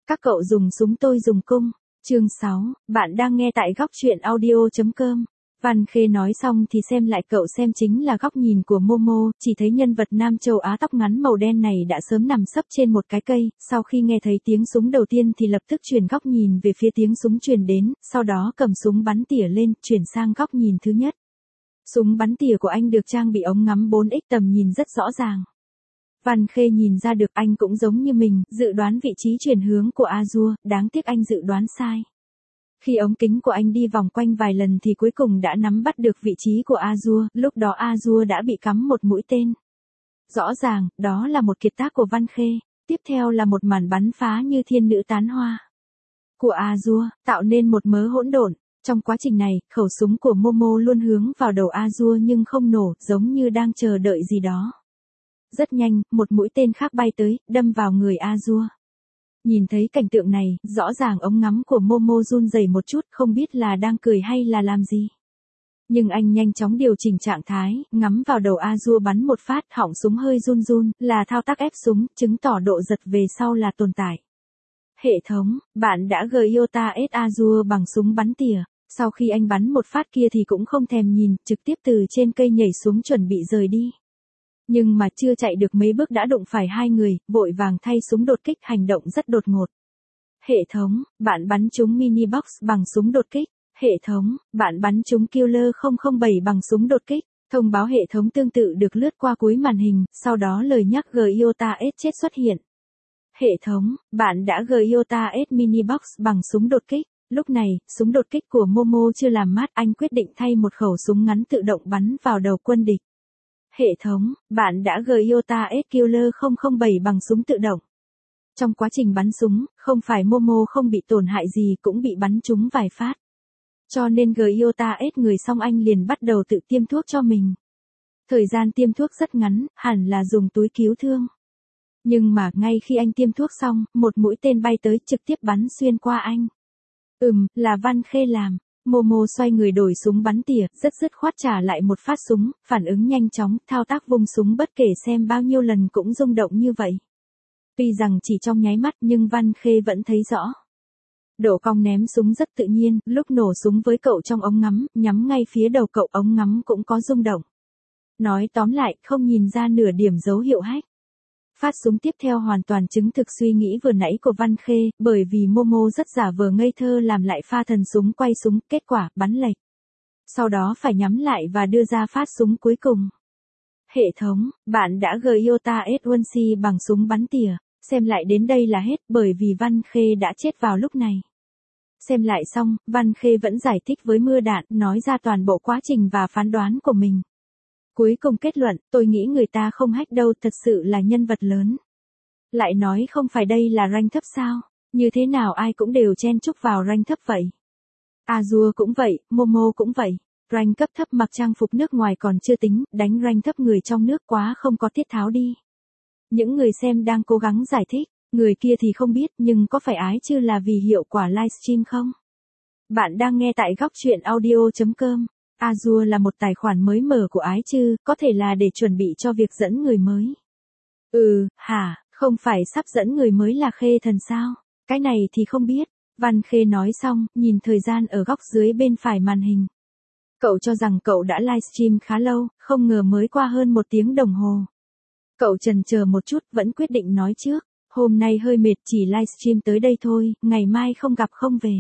Các cậu dùng súng tôi dùng cung. Chương 6, bạn đang nghe tại góc truyện audio.com. Văn Khê nói xong thì xem lại cậu xem chính là góc nhìn của Momo, chỉ thấy nhân vật Nam châu Á tóc ngắn màu đen này đã sớm nằm sấp trên một cái cây, sau khi nghe thấy tiếng súng đầu tiên thì lập tức chuyển góc nhìn về phía tiếng súng truyền đến, sau đó cầm súng bắn tỉa lên, chuyển sang góc nhìn thứ nhất. Súng bắn tỉa của anh được trang bị ống ngắm 4x tầm nhìn rất rõ ràng. Văn Khê nhìn ra được anh cũng giống như mình, dự đoán vị trí chuyển hướng của Azure, đáng tiếc anh dự đoán sai. Khi ống kính của anh đi vòng quanh vài lần thì cuối cùng đã nắm bắt được vị trí của Azure, lúc đó Azure đã bị cắm một mũi tên. Rõ ràng, đó là một kiệt tác của Văn Khê, tiếp theo là một màn bắn phá như thiên nữ tán hoa của Azure, tạo nên một mớ hỗn độn. Trong quá trình này, khẩu súng của Momo luôn hướng vào đầu Azure nhưng không nổ, giống như đang chờ đợi gì đó. Rất nhanh, một mũi tên khác bay tới, đâm vào người Azure. Nhìn thấy cảnh tượng này, rõ ràng ống ngắm của Momo run rẩy một chút, không biết là đang cười hay là làm gì. Nhưng anh nhanh chóng điều chỉnh trạng thái, ngắm vào đầu Azure bắn một phát, họng súng hơi run run, là thao tác ép súng, chứng tỏ độ giật về sau là tồn tại. Hệ thống, bạn đã Iota S Azure bằng súng bắn tỉa. Sau khi anh bắn một phát kia thì cũng không thèm nhìn, trực tiếp từ trên cây nhảy xuống chuẩn bị rời đi. Nhưng mà chưa chạy được mấy bước đã đụng phải hai người, vội vàng thay súng đột kích, hành động rất đột ngột. Hệ thống, bạn bắn trúng mini box bằng súng đột kích. Hệ thống, bạn bắn trúng Killer 007 bằng súng đột kích. Thông báo hệ thống tương tự được lướt qua cuối màn hình, sau đó lời nhắc Iota S chết xuất hiện. Hệ thống, bạn đã Iota S mini box bằng súng đột kích. Lúc này, súng đột kích của Momo chưa làm mát, anh quyết định thay một khẩu súng ngắn tự động bắn vào đầu quân địch. Hệ thống, bạn đã Iota S Killer 007 bằng súng tự động. Trong quá trình bắn súng, không phải Momo không bị tổn hại gì cũng bị bắn trúng vài phát. Cho nên Iota S người xong anh liền bắt đầu tự tiêm thuốc cho mình. Thời gian tiêm thuốc rất ngắn, hẳn là dùng túi cứu thương. Nhưng mà ngay khi anh tiêm thuốc xong, một mũi tên bay tới trực tiếp bắn xuyên qua anh. Là Văn Khê làm. Momo xoay người đổi súng bắn tỉa, rất dứt khoát trả lại một phát súng, phản ứng nhanh chóng, thao tác vung súng bất kể xem bao nhiêu lần cũng rung động như vậy. Tuy rằng chỉ trong nháy mắt nhưng Văn Khê vẫn thấy rõ. Độ cong ném súng rất tự nhiên, lúc nổ súng với cậu trong ống ngắm, nhắm ngay phía đầu cậu ống ngắm cũng có rung động. Nói tóm lại, không nhìn ra nửa điểm dấu hiệu hack. Phát súng tiếp theo hoàn toàn chứng thực suy nghĩ vừa nãy của Văn Khê, bởi vì Momo rất giả vờ ngây thơ làm lại pha thần súng quay súng, kết quả, bắn lệch. Sau đó phải nhắm lại và đưa ra phát súng cuối cùng. Hệ thống, bạn đã Iota S1C bằng súng bắn tỉa. Xem lại đến đây là hết, bởi vì Văn Khê đã chết vào lúc này. Xem lại xong, Văn Khê vẫn giải thích với mưa đạn, nói ra toàn bộ quá trình và phán đoán của mình. Cuối cùng kết luận, tôi nghĩ người ta không hack đâu, thật sự là nhân vật lớn. Lại nói không phải đây là rank thấp sao? Như thế nào ai cũng đều chen chúc vào rank thấp vậy? Azure cũng vậy, Momo cũng vậy. Rank cấp thấp mặc trang phục nước ngoài còn chưa tính, đánh rank thấp người trong nước quá không có tiết tháo đi. Những người xem đang cố gắng giải thích, người kia thì không biết nhưng có phải ái chứ là vì hiệu quả livestream không? Bạn đang nghe tại góc truyện audio.com. Azure là một tài khoản mới mở của Ái Chư, có thể là để chuẩn bị cho việc dẫn người mới. Không phải sắp dẫn người mới là Khê Thần sao? Cái này thì không biết. Văn Khê nói xong, nhìn thời gian ở góc dưới bên phải màn hình. Cậu cho rằng cậu đã livestream khá lâu, không ngờ mới qua hơn 1 tiếng đồng hồ. Cậu chần chờ một chút, vẫn quyết định nói trước. Hôm nay hơi mệt, chỉ livestream tới đây thôi, ngày mai không gặp không về.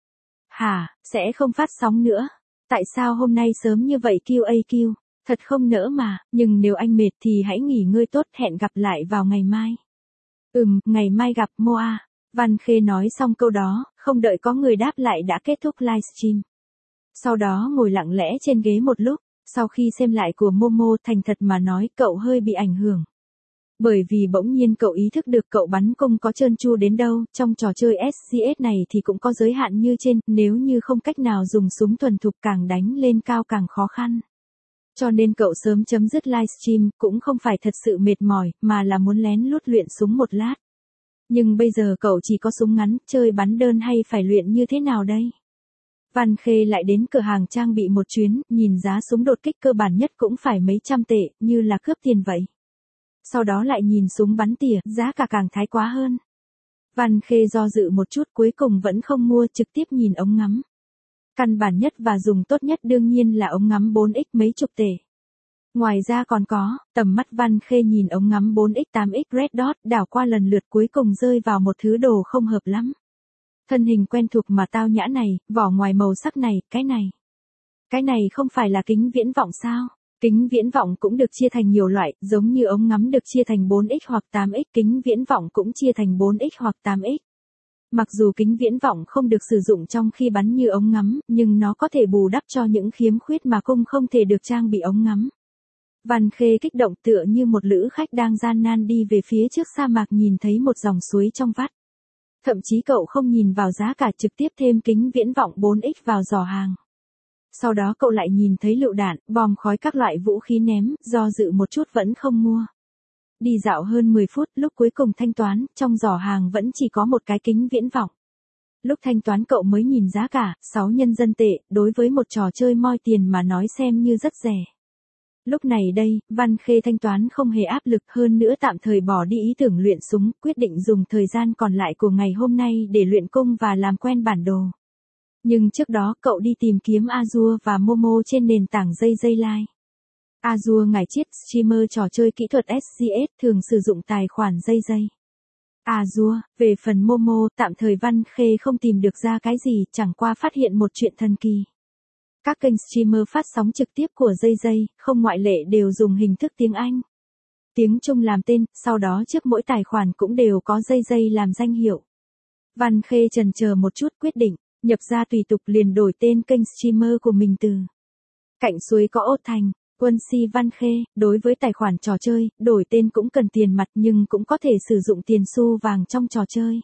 Sẽ không phát sóng nữa. Tại sao hôm nay sớm như vậy QAQ? Thật không nỡ mà, nhưng nếu anh mệt thì hãy nghỉ ngơi tốt, hẹn gặp lại vào ngày mai. Ngày mai gặp Moa. Văn Khê nói xong câu đó, không đợi có người đáp lại đã kết thúc livestream. Sau đó ngồi lặng lẽ trên ghế một lúc, sau khi xem lại của Momo thành thật mà nói cậu hơi bị ảnh hưởng. Bởi vì bỗng nhiên cậu ý thức được cậu bắn cung có trơn tru đến đâu, trong trò chơi SCS này thì cũng có giới hạn như trên, nếu như không cách nào dùng súng thuần thục càng đánh lên cao càng khó khăn. Cho nên cậu sớm chấm dứt livestream, cũng không phải thật sự mệt mỏi, mà là muốn lén lút luyện súng một lát. Nhưng bây giờ cậu chỉ có súng ngắn, chơi bắn đơn hay phải luyện như thế nào đây? Văn Khê lại đến cửa hàng trang bị một chuyến, nhìn giá súng đột kích cơ bản nhất cũng phải mấy trăm tệ, như là cướp tiền vậy. Sau đó lại nhìn súng bắn tỉa, giá cả càng thái quá hơn. Văn Khê do dự một chút cuối cùng vẫn không mua, trực tiếp nhìn ống ngắm. Căn bản nhất và dùng tốt nhất đương nhiên là ống ngắm 4X mấy chục tể. Ngoài ra còn có, tầm mắt Văn Khê nhìn ống ngắm 4X 8X Red Dot đảo qua lần lượt cuối cùng rơi vào một thứ đồ không hợp lắm. Thân hình quen thuộc mà tao nhã này, vỏ ngoài màu sắc này, cái này. Cái này không phải là kính viễn vọng sao? Kính viễn vọng cũng được chia thành nhiều loại, giống như ống ngắm được chia thành 4X hoặc 8X, kính viễn vọng cũng chia thành 4X hoặc 8X. Mặc dù kính viễn vọng không được sử dụng trong khi bắn như ống ngắm, nhưng nó có thể bù đắp cho những khiếm khuyết mà cung không thể được trang bị ống ngắm. Văn Khê kích động tựa như một lữ khách đang gian nan đi về phía trước sa mạc nhìn thấy một dòng suối trong vắt. Thậm chí cậu không nhìn vào giá cả, trực tiếp thêm kính viễn vọng 4X vào giỏ hàng. Sau đó cậu lại nhìn thấy lựu đạn, bom khói các loại vũ khí ném, do dự một chút vẫn không mua. Đi dạo hơn 10 phút, lúc cuối cùng thanh toán, trong giỏ hàng vẫn chỉ có một cái kính viễn vọng. Lúc thanh toán cậu mới nhìn giá cả, 6 nhân dân tệ, đối với một trò chơi moi tiền mà nói xem như rất rẻ. Lúc này đây, Văn Khê thanh toán không hề áp lực, hơn nữa tạm thời bỏ đi ý tưởng luyện súng, quyết định dùng thời gian còn lại của ngày hôm nay để luyện cung và làm quen bản đồ. Nhưng trước đó cậu đi tìm kiếm Azure và Momo trên nền tảng dây Live. Azure ngải chiết streamer trò chơi kỹ thuật SCS thường sử dụng tài khoản dây. Azure, về phần Momo, tạm thời Văn Khê không tìm được ra cái gì, chẳng qua phát hiện một chuyện thần kỳ. Các kênh streamer phát sóng trực tiếp của dây, không ngoại lệ đều dùng hình thức tiếng Anh. Tiếng Trung làm tên, sau đó trước mỗi tài khoản cũng đều có dây làm danh hiệu. Văn Khê chần chờ một chút quyết định, nhập ra tùy tục liền đổi tên kênh streamer của mình từ Cạnh Suối Có Ốt thành Quân Si Văn Khê. Đối với tài khoản trò chơi, đổi tên cũng cần tiền mặt nhưng cũng có thể sử dụng tiền xu vàng trong trò chơi.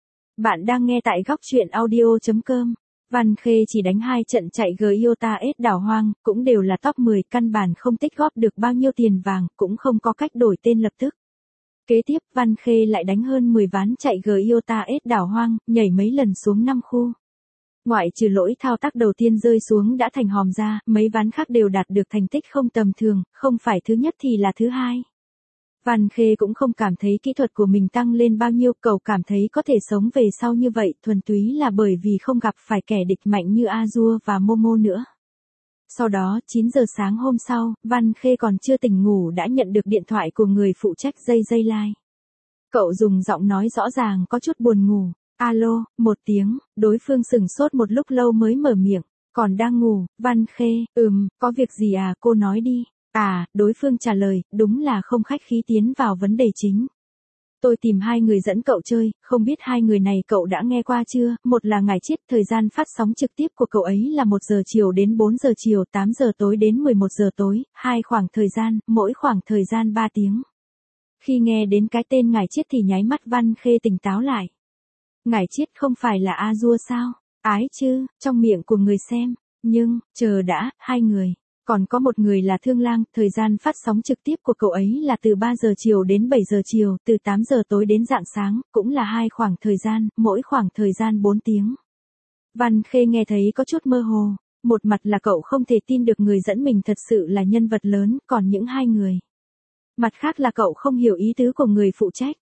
Bạn đang nghe tại góc truyện audio.com. Văn Khê chỉ đánh 2 trận chạy Giota S đảo hoang, cũng đều là top 10, căn bản không tích góp được bao nhiêu tiền vàng, cũng không có cách đổi tên lập tức. Kế tiếp, Văn Khê lại đánh hơn 10 ván chạy Giota S đảo hoang, nhảy mấy lần xuống 5 khu. Ngoại trừ lỗi thao tác đầu tiên rơi xuống đã thành hòm ra, mấy ván khác đều đạt được thành tích không tầm thường, không phải thứ nhất thì là thứ hai. Văn Khê cũng không cảm thấy kỹ thuật của mình tăng lên bao nhiêu, cậu cảm thấy có thể sống về sau như vậy, thuần túy là bởi vì không gặp phải kẻ địch mạnh như Azure và Momo nữa. Sau đó, 9 giờ sáng hôm sau, Văn Khê còn chưa tỉnh ngủ đã nhận được điện thoại của người phụ trách dây Live. Cậu dùng giọng nói rõ ràng có chút buồn ngủ. Alo, một tiếng, đối phương sửng sốt một lúc lâu mới mở miệng, còn đang ngủ. Văn Khê, có việc gì à, cô nói đi. Đối phương trả lời, đúng là không khách khí tiến vào vấn đề chính. Tôi tìm 2 người dẫn cậu chơi, không biết 2 người này cậu đã nghe qua chưa, một là ngải chiết, thời gian phát sóng trực tiếp của cậu ấy là 1 giờ chiều đến 4 giờ chiều, 8 giờ tối đến 11 giờ tối, 2 khoảng thời gian, mỗi khoảng thời gian 3 tiếng. Khi nghe đến cái tên ngải chiết thì nháy mắt Văn Khê tỉnh táo lại. Ngải chiết không phải là Azure sao? Ái chứ, trong miệng của người xem. Nhưng, chờ đã, 2 người. Còn có một người là Thương Lang, thời gian phát sóng trực tiếp của cậu ấy là từ 3 giờ chiều đến 7 giờ chiều, từ 8 giờ tối đến rạng sáng, cũng là 2 khoảng thời gian, mỗi khoảng thời gian 4 tiếng. Văn Khê nghe thấy có chút mơ hồ, một mặt là cậu không thể tin được người dẫn mình thật sự là nhân vật lớn, còn những 2 người. Mặt khác là cậu không hiểu ý tứ của người phụ trách.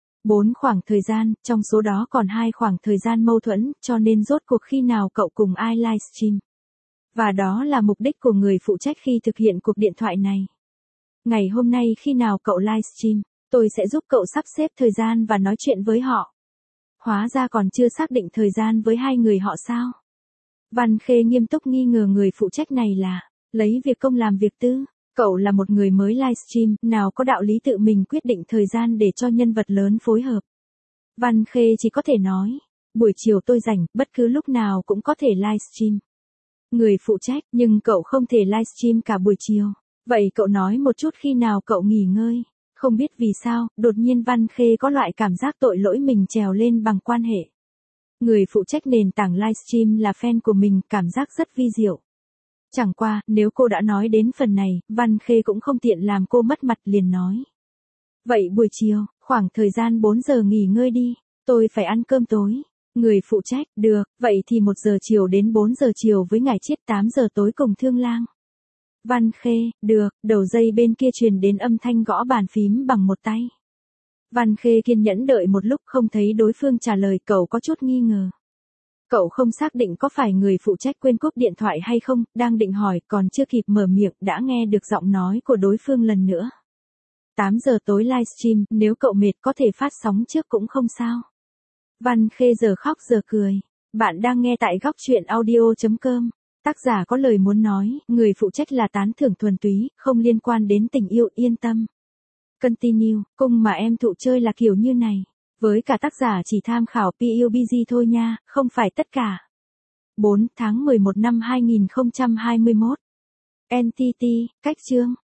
4 khoảng thời gian, trong số đó còn 2 khoảng thời gian mâu thuẫn, cho nên rốt cuộc khi nào cậu cùng ai livestream. Và đó là mục đích của người phụ trách khi thực hiện cuộc điện thoại này. Ngày hôm nay khi nào cậu livestream, tôi sẽ giúp cậu sắp xếp thời gian và nói chuyện với họ. Hóa ra còn chưa xác định thời gian với 2 người họ sao? Văn Khê nghiêm túc nghi ngờ người phụ trách này là lấy việc công làm việc tư. Cậu là một người mới livestream, nào có đạo lý tự mình quyết định thời gian để cho nhân vật lớn phối hợp. Văn Khê chỉ có thể nói, buổi chiều tôi rảnh, bất cứ lúc nào cũng có thể livestream. Người phụ trách, nhưng cậu không thể livestream cả buổi chiều. Vậy cậu nói một chút khi nào cậu nghỉ ngơi. Không biết vì sao, đột nhiên Văn Khê có loại cảm giác tội lỗi mình trèo lên bằng quan hệ. Người phụ trách nền tảng livestream là fan của mình, cảm giác rất vi diệu. Chẳng qua, nếu cô đã nói đến phần này, Văn Khê cũng không tiện làm cô mất mặt, liền nói. Vậy buổi chiều, khoảng thời gian 4 giờ nghỉ ngơi đi, tôi phải ăn cơm tối. Người phụ trách, được, vậy thì 1 giờ chiều đến 4 giờ chiều với ngải chiết, 8 giờ tối cùng Thương Lang. Văn Khê, được, đầu dây bên kia truyền đến âm thanh gõ bàn phím bằng một tay. Văn Khê kiên nhẫn đợi một lúc không thấy đối phương trả lời, cậu có chút nghi ngờ. Cậu không xác định có phải người phụ trách quên cúp điện thoại hay không, đang định hỏi, còn chưa kịp mở miệng đã nghe được giọng nói của đối phương lần nữa. 8 giờ tối livestream, nếu cậu mệt có thể phát sóng trước cũng không sao. Văn Khê giờ khóc giờ cười. Bạn đang nghe tại góc chuyện audio.com. Tác giả có lời muốn nói, người phụ trách là tán thưởng thuần túy, không liên quan đến tình yêu, yên tâm. Continue, cung mà em thụ chơi là kiểu như này. Với cả tác giả chỉ tham khảo PUBG thôi nha, không phải tất cả. 4 tháng 11 năm 2021. NTT, cách chương.